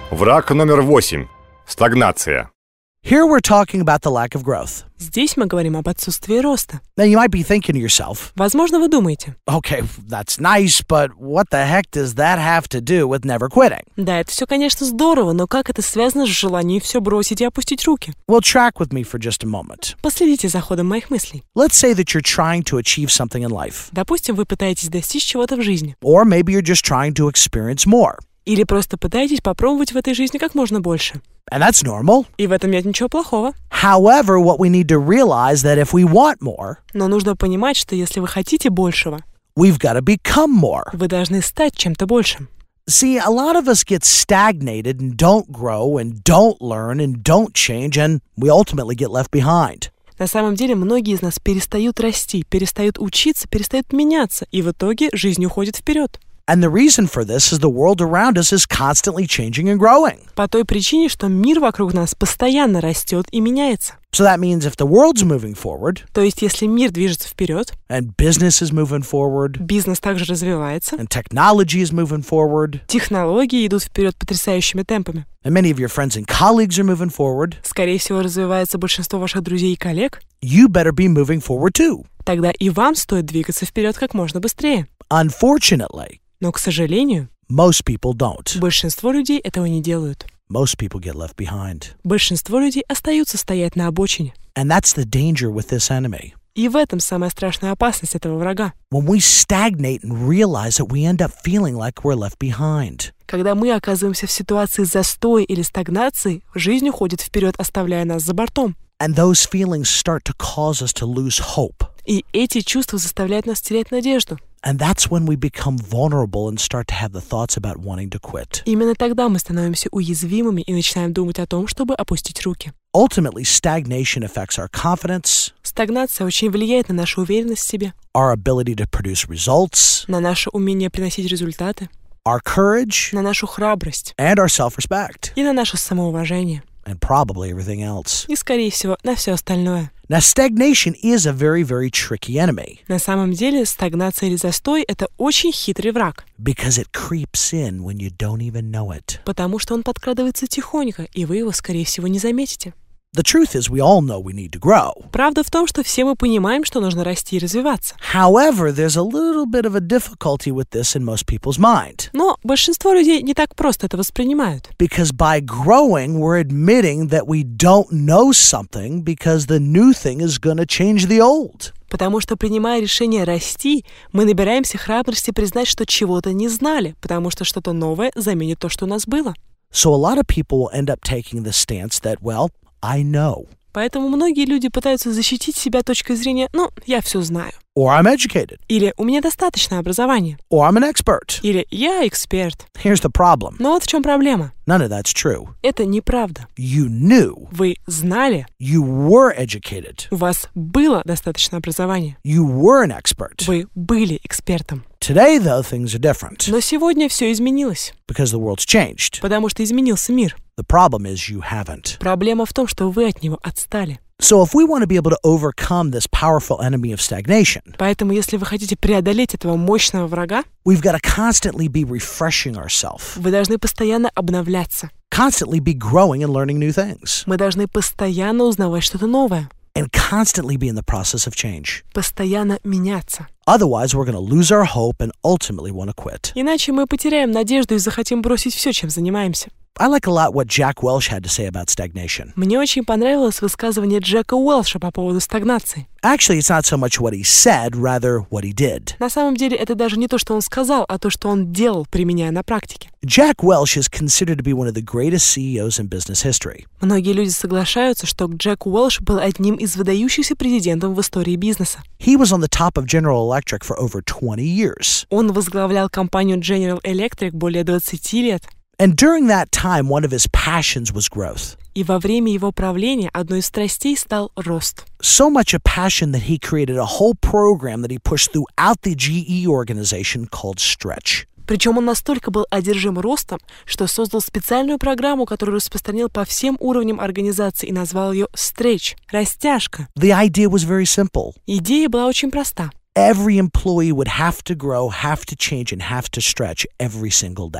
Враг номер 8. Стагнация. Here we're talking about the lack of growth. Здесь мы говорим об отсутствии роста. Now you might be thinking to yourself, Возможно, вы думаете, okay, that's nice, but what the heck does that have to do with never quitting? да, это все, конечно, здорово, но как это связано с желанием все бросить и опустить руки? Well, track with me for just a moment. Последите за ходом моих мыслей. Let's say that you're trying to achieve something in life, Допустим, вы пытаетесь достичь чего-то в жизни. or maybe you're just trying to experience more. Или просто пытаетесь попробовать в этой жизни как можно больше. And that's normal. И в этом нет ничего плохого. However, what we need to realize that if we want more, Но нужно понимать, что если вы хотите большего, we've got to become more. вы должны стать чем-то большим. See, a lot of us get stagnated and don't grow and don't learn and don't change, and we ultimately get left behind. На самом деле, многие из нас перестают расти, перестают учиться, перестают меняться, и в итоге жизнь уходит вперед. And the reason for this is the world around us is constantly changing and growing. По той причине, что мир вокруг нас постоянно растет и меняется. So that means if the world's moving forward, То есть, если мир движется вперед, and business is moving forward, бизнес также развивается, and technology is moving forward, технологии идут вперед потрясающими темпами. and many of your friends and colleagues are moving forward, Скорее всего, развивается большинство ваших друзей и коллег. you better be moving forward too. Тогда и вам стоит двигаться вперед как можно быстрее. Unfortunately, Но, к сожалению, most people don't. большинство людей этого не делают. Most people get left behind. Большинство людей остаются стоять на обочине. And that's the danger with this enemy. И в этом самая страшная опасность этого врага. When we stagnate and realize that we end up feeling like we're left behind. Когда мы оказываемся в ситуации застоя или стагнации, жизнь уходит вперед, оставляя нас за бортом. And those feelings start to cause us to lose hope. И эти чувства заставляют нас терять надежду. And that's when we become vulnerable and start to have the thoughts about wanting to quit. Именно тогда мы становимся уязвимыми и начинаем думать о том, чтобы опустить руки. Ultimately, stagnation affects our confidence, Стагнация очень влияет на нашу уверенность в себе, our ability to produce results, на наше умение приносить результаты, our courage, на нашу храбрость and our self-respect, и на наше самоуважение. and probably everything else. И, скорее всего, на все остальное. Now, stagnation is a very, very tricky enemy На самом деле, стагнация или застой – это очень хитрый враг, because it creeps in when you don't even know it. потому что он подкрадывается тихонько, и вы его, скорее всего, не заметите. The truth is, we all know we need to grow. Правда в том, что все мы понимаем, что нужно расти и развиваться. However, there's a little bit of a difficulty with this in most people's mind. Но большинство людей не так просто это воспринимают. Because by growing, we're admitting that we don't know something because the new thing is going to change the old. Потому что, принимая решение расти, мы набираемся храбрости признать, что чего-то не знали, потому что что-то новое заменит то, что у нас было. So a lot of people will end up taking the stance that, well, I know, Поэтому многие люди пытаются защитить себя точкой зрения «ну, я все знаю». or I'm educated, Или «у меня достаточно образования». or I'm an expert. Или «я эксперт». Here's the problem. Но вот в чем проблема. None of that's true. Это неправда. You knew, Вы знали, you were educated, у вас было достаточно образования. you were an expert. Вы были экспертом. Today, though, things are different Но сегодня все изменилось, because the world's changed. потому что изменился мир. The problem is you haven't. Проблема в том, что вы от него отстали. So if we want to be able to overcome this powerful enemy of stagnation, Поэтому, если вы хотите преодолеть этого мощного врага, we've got to constantly be refreshing ourselves, вы должны постоянно обновляться. constantly be growing and learning new things, Мы должны постоянно узнавать что-то новое, and constantly be in the process of change. постоянно меняться. Otherwise, we're going to lose our hope and ultimately want to quit. Иначе мы потеряем надежду и захотим бросить все, чем занимаемся. I like a lot what Jack Welch had to say about stagnation. Мне очень понравилось высказывание Джека Уэлша по поводу стагнации. Actually, it's not so much what he said, rather what he did. На самом деле, это даже не то, что он сказал, а то, что он делал, применяя на практике. Jack Welch is considered to be one of the greatest CEOs in business history. Многие люди соглашаются, что Джек Уэлш был одним из выдающихся президентов в истории бизнеса. He was on the top of General Electric for over 20 years. Он возглавлял компанию General Electric более 20 лет. And during that time, one of his passions was growth. И во время его правления одной из страстей стал рост. So much a passion that he created a whole program that he pushed throughout the GE organization called Stretch. Причем он настолько был одержим ростом, что создал специальную программу, которую распространил по всем уровням организации и назвал ее «Stretch» – «Растяжка». The idea was very simple. Идея была очень проста. Every employee would have to grow, have to change, and have to stretch every single day.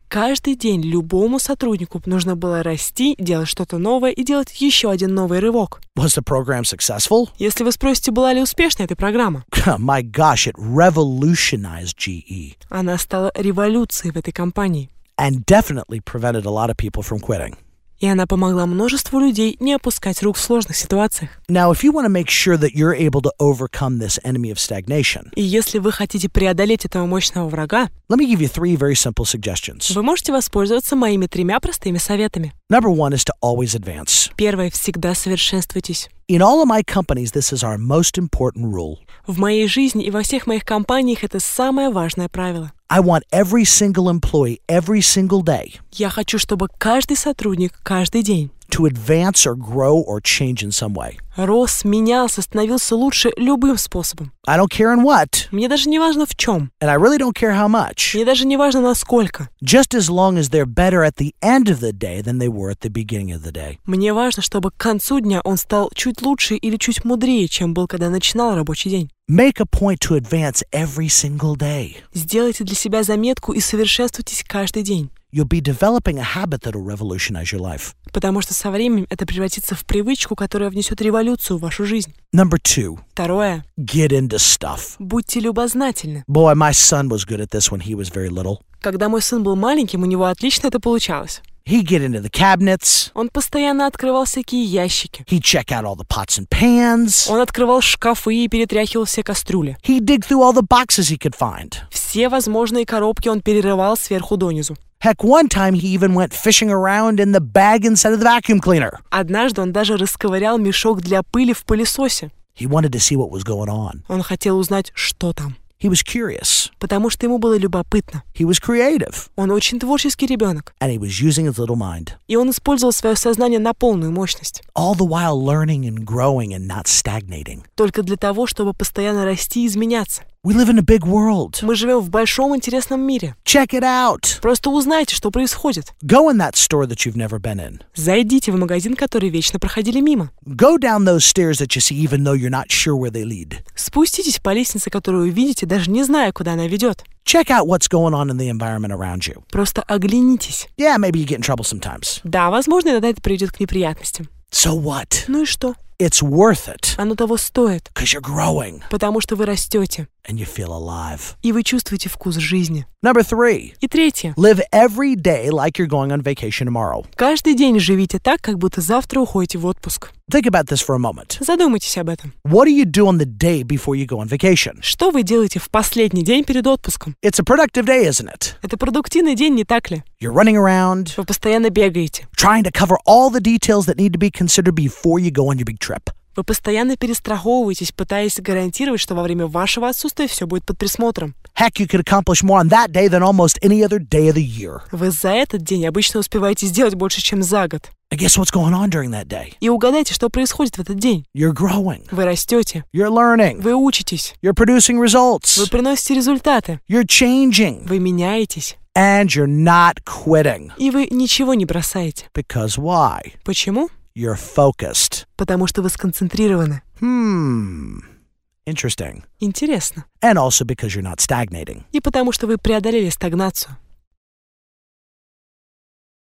Каждый день любому сотруднику нужно было расти, делать что-то новое и делать еще один новый рывок. Was the program successful? Если вы спросите, была ли успешна эта программа, My gosh, it revolutionized GE она стала революцией в этой компании. and definitely prevented a lot of people from quitting. И она помогла множеству людей не опускать рук в сложных ситуациях. Now, if you want to make sure that you're able to overcome this enemy of stagnation, И если вы хотите преодолеть этого мощного врага, let me give you 3 very simple suggestions. вы можете воспользоваться моими 3 простыми советами. Number 1 is to always advance. Первое, всегда совершенствуйтесь. In all of my companies, this is our most important rule. В моей жизни и во всех моих компаниях это самое важное правило. I want every single employee every single day Я хочу, чтобы каждый сотрудник каждый день to advance or grow or change in some way. рос, менялся, становился лучше любым способом. I don't care in what, Мне даже не важно в чем. and I really don't care how much, Мне даже не важно насколько. just as long as they're better at the end of the day than they were at the beginning of the day. Мне важно, чтобы к концу дня он стал чуть лучше или чуть мудрее, чем был, когда начинал рабочий день. Make a point to advance every single day. Сделайте для себя заметку и совершенствуйтесь каждый день. You'll be developing a habit that'll revolutionize your life. Потому что со временем это превратится в привычку, которая внесет революцию в вашу жизнь. Number 2, Второе. get into stuff. Будьте любознательны. Boy, my son was good at this when he was very little. Когда мой сын был маленьким, у него отлично это получалось. He'd get into the cabinets. Он постоянно открывал всякие ящики. He'd check out all the pots and pans. Он открывал шкафы и перетряхивал все кастрюли. He'd dig through all the boxes he could find. Все возможные коробки он перерывал сверху донизу. Heck, one time he even went fishing around in the bag inside of the vacuum cleaner. Однажды он даже расковырял мешок для пыли в пылесосе. He wanted to see what was going on. Он хотел узнать, что там. He was curious. Потому что ему было любопытно. He was creative. Он очень творческий ребенок. And he was using his little mind. И он использовал свое сознание на полную мощность. All the while learning and growing and not stagnating. Только для того, чтобы постоянно расти и изменяться. We live in a big world. Мы живем в большом интересном мире. Check it out. Просто узнайте, что происходит. Go in that store that you've never been in. Зайдите в магазин, который вечно проходили мимо. Go down those stairs that you see even though you're not sure where they lead. Спуститесь по лестнице, которую вы видите, даже не зная, куда она ведет. Check out what's going on in the environment around you. Просто оглянитесь. Yeah, maybe you get in trouble sometimes. Да, возможно, иногда это приведет к неприятностям. So what? Ну и что? It's worth it Оно того стоит, because you're growing потому что вы растете, and you feel alive. и вы чувствуете вкус жизни. Number 3, И третье. live every day like you're going on vacation tomorrow. Каждый день живите так, как будто завтра уходите в отпуск. Think about this for a moment. Задумайтесь об этом. What do you do on the day before you go on vacation? Что вы делаете в последний день перед отпуском? It's a productive day, isn't it? Это продуктивный день, не так ли? You're running around, Вы постоянно бегаете. trying to cover all the details that need to be considered before you go on your big trip. Вы постоянно перестраховываетесь, пытаясь гарантировать, что во время вашего отсутствия все будет под присмотром. Heck, you could accomplish more on that day than almost any other day of the year. Вы за этот день обычно успеваете сделать больше, чем за год. And guess what's going on during that day? И угадайте, что происходит в этот день. You're growing. Вы растете, You're learning. вы учитесь, You're producing вы results. приносите результаты, You're changing. вы меняетесь, And you're not quitting. и вы ничего не бросаете. Because why? Почему? You're focused. Потому что вы сконцентрированы. Interesting. Интересно. And also because you're not stagnating. И потому что вы преодолели стагнацию.